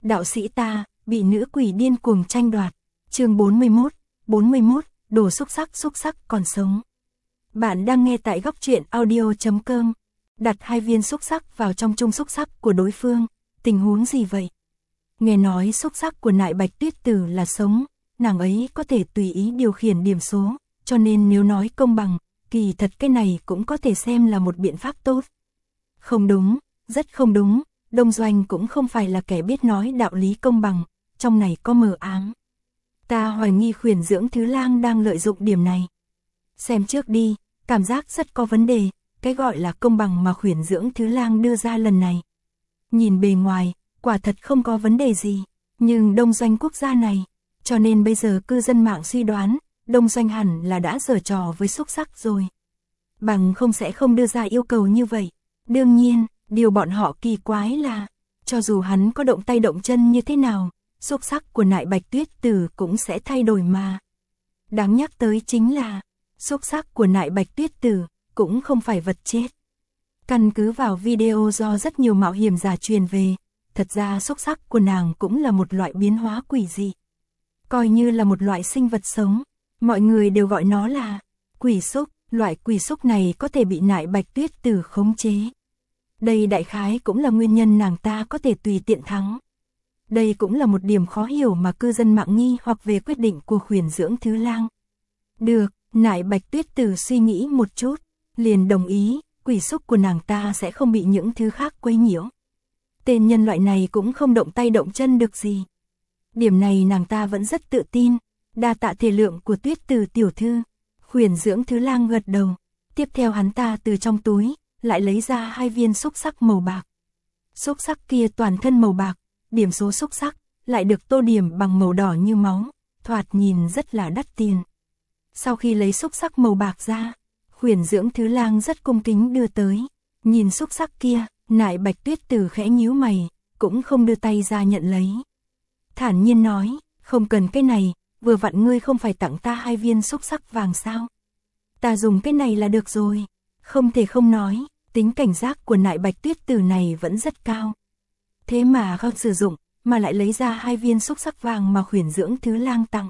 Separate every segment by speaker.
Speaker 1: đạo sĩ ta, bị nữ quỷ điên cuồng tranh đoạt. Chương 41, đồ xúc sắc còn sống. Bạn đang nghe tại góc truyện audio.com. Đặt 2 viên xúc sắc vào trong chung xúc sắc của đối phương, tình huống gì vậy? Nghe nói xúc sắc của Nại Bạch Tuyết Tử là sống, nàng ấy có thể tùy ý điều khiển điểm số, cho nên nếu nói công bằng, kỳ thật cái này cũng có thể xem là một biện pháp tốt. Không đúng, rất không đúng, Đông Doanh cũng không phải là kẻ biết nói đạo lý công bằng, trong này có mờ ám. Ta hoài nghi Khuyển Dưỡng Thứ Lang đang lợi dụng điểm này. Xem trước đi, cảm giác rất có vấn đề, cái gọi là công bằng mà Khuyển Dưỡng Thứ Lang đưa ra lần này. Nhìn bề ngoài, quả thật không có vấn đề gì, nhưng Đông Doanh quốc gia này, cho nên bây giờ cư dân mạng suy đoán, Đông Doanh hẳn là đã giở trò với xúc sắc rồi. Bằng không sẽ không đưa ra yêu cầu như vậy. Đương nhiên, điều bọn họ kỳ quái là, cho dù hắn có động tay động chân như thế nào, xúc sắc của Nại Bạch Tuyết Tử cũng sẽ thay đổi mà. Đáng nhắc tới chính là, xúc sắc của Nại Bạch Tuyết Tử cũng không phải vật chết. Căn cứ vào video do rất nhiều mạo hiểm giả truyền về, thật ra xúc sắc của nàng cũng là một loại biến hóa quỷ dị. Coi như là một loại sinh vật sống, mọi người đều gọi nó là quỷ xúc, loại quỷ xúc này có thể bị Nại Bạch Tuyết Tử khống chế. Đây đại khái cũng là nguyên nhân nàng ta có thể tùy tiện thắng. Đây cũng là một điểm khó hiểu mà cư dân mạng nghi hoặc về quyết định của Khuyển Dưỡng Thứ Lang. Được, Nại Bạch Tuyết Tử suy nghĩ một chút, liền đồng ý, quỷ xúc của nàng ta sẽ không bị những thứ khác quấy nhiễu. Tên nhân loại này cũng không động tay động chân được gì. Điểm này nàng ta vẫn rất tự tin, đa tạ thể lượng của Tuyết Tử tiểu thư. Khuyển Dưỡng Thứ Lang gật đầu, tiếp theo hắn ta từ trong túi, lại lấy ra 2 viên xúc sắc màu bạc. Xúc sắc kia toàn thân màu bạc, điểm số xúc sắc lại được tô điểm bằng màu đỏ như máu, thoạt nhìn rất là đắt tiền. Sau khi lấy xúc sắc màu bạc ra, Khuyển Dưỡng Thứ Lang rất cung kính đưa tới, nhìn xúc sắc kia, Nại Bạch Tuyết Tử khẽ nhíu mày, cũng không đưa tay ra nhận lấy. Thản nhiên nói, không cần cái này, vừa vặn ngươi không phải tặng ta 2 viên xúc sắc vàng sao? Ta dùng cái này là được rồi. Không thể không nói, tính cảnh giác của Nại Bạch Tuyết Tử này vẫn rất cao. Thế mà không sử dụng, mà lại lấy ra 2 viên xúc sắc vàng mà Khuyển Dưỡng Thứ Lang tặng.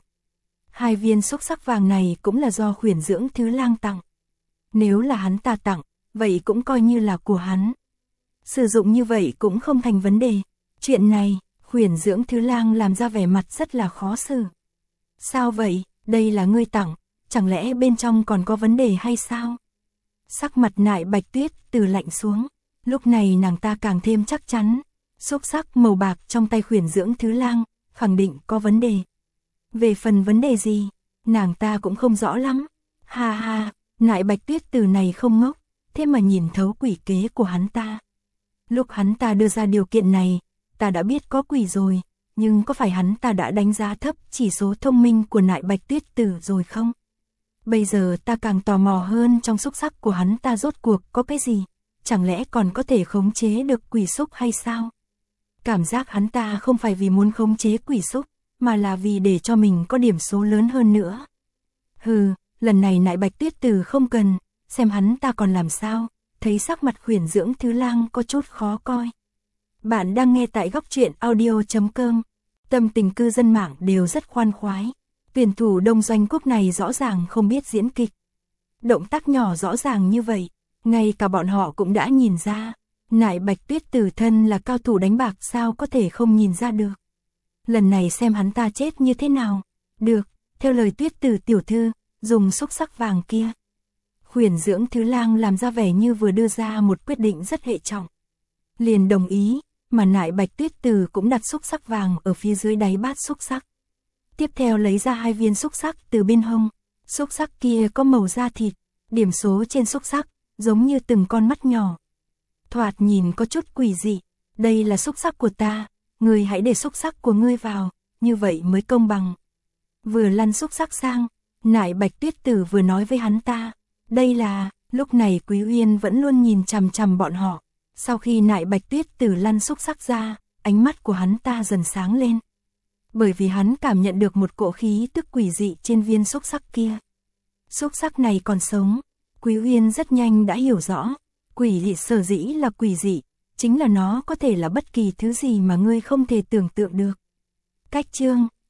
Speaker 1: 2 viên xúc sắc vàng này cũng là do Khuyển Dưỡng Thứ Lang tặng. Nếu là hắn ta tặng, vậy cũng coi như là của hắn. Sử dụng như vậy cũng không thành vấn đề. Chuyện này, Khuyển Dưỡng Thứ Lang làm ra vẻ mặt rất là khó xử. Sao vậy, đây là ngươi tặng, chẳng lẽ bên trong còn có vấn đề hay sao? Sắc mặt Nại Bạch Tuyết Tử lạnh xuống, lúc này nàng ta càng thêm chắc chắn, xúc sắc màu bạc trong tay Khuyển Dưỡng Thứ Lang, khẳng định có vấn đề. Về phần vấn đề gì, nàng ta cũng không rõ lắm. Ha ha, Nại Bạch Tuyết Tử này không ngốc, thế mà nhìn thấu quỷ kế của hắn ta. Lúc hắn ta đưa ra điều kiện này, ta đã biết có quỷ rồi, nhưng có phải hắn ta đã đánh giá thấp chỉ số thông minh của Nại Bạch Tuyết Tử rồi không? Bây giờ ta càng tò mò hơn trong xúc sắc của hắn ta rốt cuộc có cái gì, chẳng lẽ còn có thể khống chế được quỷ xúc hay sao? Cảm giác hắn ta không phải vì muốn khống chế quỷ xúc, mà là vì để cho mình có điểm số lớn hơn nữa. Hừ, lần này Nại Bạch Tuyết Tử không cần, xem hắn ta còn làm sao, thấy sắc mặt Khuyển Dưỡng Thứ Lang có chút khó coi. Bạn đang nghe tại góc truyện audio.com, tâm tình cư dân mạng đều rất khoan khoái. Tuyển thủ Đông Doanh quốc này rõ ràng không biết diễn kịch. Động tác nhỏ rõ ràng như vậy, ngay cả bọn họ cũng đã nhìn ra. Nại Bạch Tuyết Tử thân là cao thủ đánh bạc sao có thể không nhìn ra được. Lần này xem hắn ta chết như thế nào. Được, theo lời Tuyết Tử tiểu thư, dùng xúc sắc vàng kia. Khuyển Dưỡng Thứ Lang làm ra vẻ như vừa đưa ra một quyết định rất hệ trọng. Liền đồng ý, mà Nại Bạch Tuyết Tử cũng đặt xúc sắc vàng ở phía dưới đáy bát xúc sắc. Tiếp theo lấy ra 2 viên xúc sắc từ bên hông, xúc sắc kia có màu da thịt, điểm số trên xúc sắc, giống như từng con mắt nhỏ. Thoạt nhìn có chút quỷ dị, đây là xúc sắc của ta, ngươi hãy để xúc sắc của ngươi vào, như vậy mới công bằng. Vừa lăn xúc sắc sang, Nại Bạch Tuyết Tử vừa nói với hắn ta, đây là, lúc này Quý Uyên vẫn luôn nhìn chằm chằm bọn họ. Sau khi Nại Bạch Tuyết Tử lăn xúc sắc ra, ánh mắt của hắn ta dần sáng lên. Bởi vì hắn cảm nhận được một cỗ khí tức quỷ dị trên viên xúc sắc kia. Xúc sắc này còn sống, Quý Uyên rất nhanh đã hiểu rõ, quỷ dị sở dĩ là quỷ dị, chính là nó có thể là bất kỳ thứ gì mà ngươi không thể tưởng tượng được. Cách chương